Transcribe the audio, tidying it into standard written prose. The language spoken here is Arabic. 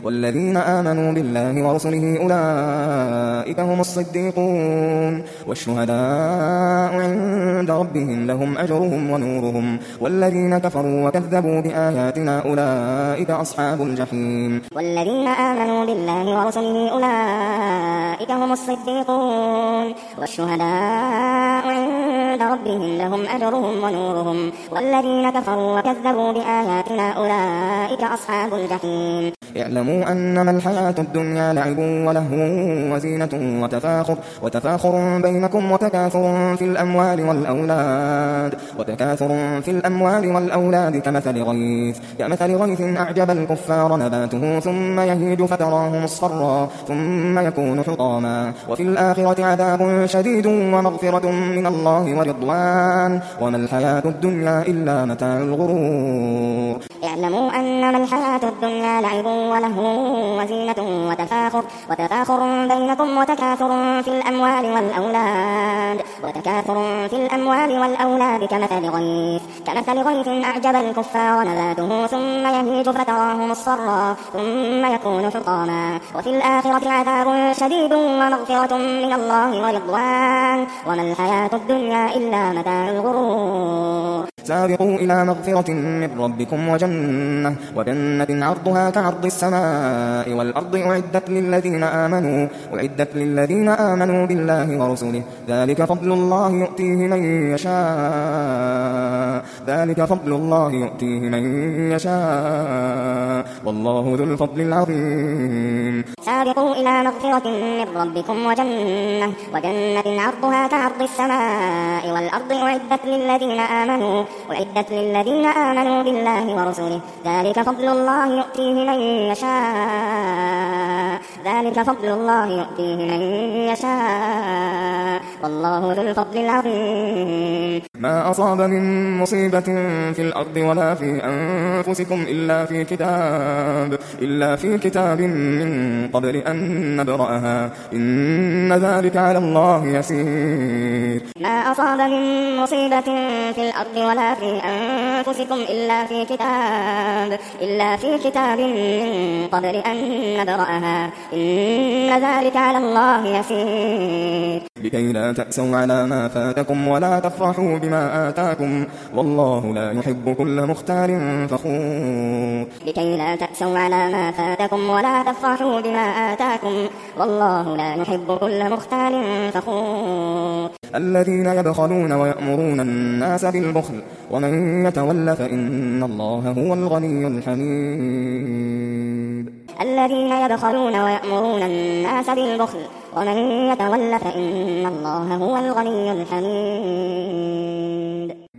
والذين آمنوا بالله ورسله أولئك هم الصديقون والشهداء عند ربهم لهم أجرهم ونورهم والذين كفروا وكذبوا بآياتنا أولئك أصحاب الجحيم والذين آمنوا بالله ورسله أولئك هم الصديقون والشهداء عند ربهم لهم أجرهم ونورهم والذين كفروا وكذبوا بآياتنا أولئك أصحاب الجحيم اعلموا أنما الحياة الدنيا لعب ولهو وزينة وتفاخر بينكم وتكاثر في الأموال والأولاد كمثل غيث أعجب الكفار نباته ثم يهيج فتراه مصفرا ثم يكون حطاما وفي الآخرة عذاب شديد ومغفرة من الله ورضوان وما الحياة الدنيا إلا متاع الغرور اعلموا أنما الحياة الدنيا لعب ولهو وزينة وتفاخر بينكم وتكاثر في الأموال والأولاد كمثل غيث أعجب الكفار نباته ثم يهيج فتراه مصفرا ثم يكون حطاما وفي الآخرة عذاب شديد ومغفرة من الله ورضوان وما الحياة الدنيا إلا متاع الغرور سابقوا إلى مغفرة من ربكم وجنة عرضها كعرض السماء والأرض أعدت للذين آمنوا بالله ورسله ذلك فضل الله يؤتيه من يشاء والله ذو الفضل العظيم سابقوا إلى مغفرة من ربكم وجنة عرضها كعرض السماء والأرض أعدت للذين آمنوا بالله ورسله ذلك فضل الله يؤتيه من يشاء والله ذو الفضل العظيم ما أصاب من مصيبة في الأرض ولا في أنفسكم إلا في كتاب من قبل أن نبرأها إن ذلك على الله يسير ما أصاب من مصيبة في الأرض ولا في أنفسكم إلا في كتاب من قبل أن نبرأها إن ذلك على الله يسير لكي لا تأسوا على ما فاتكم ولا تفرحوا بما آتاكم والله لا يحب كل مختال فخور لكي لا تأسوا على ما فاتكم ولا تفرحوا بما آتاكم والله لا يحب كل مختال فخور الذين يبخلون ويأمرون الناس بالبخل ومن يتول فإن الله هو الغني الحميد الذين يبخلون ويأمرون الناس بالبخل ومن يتول فإن الله هو الغني الحميد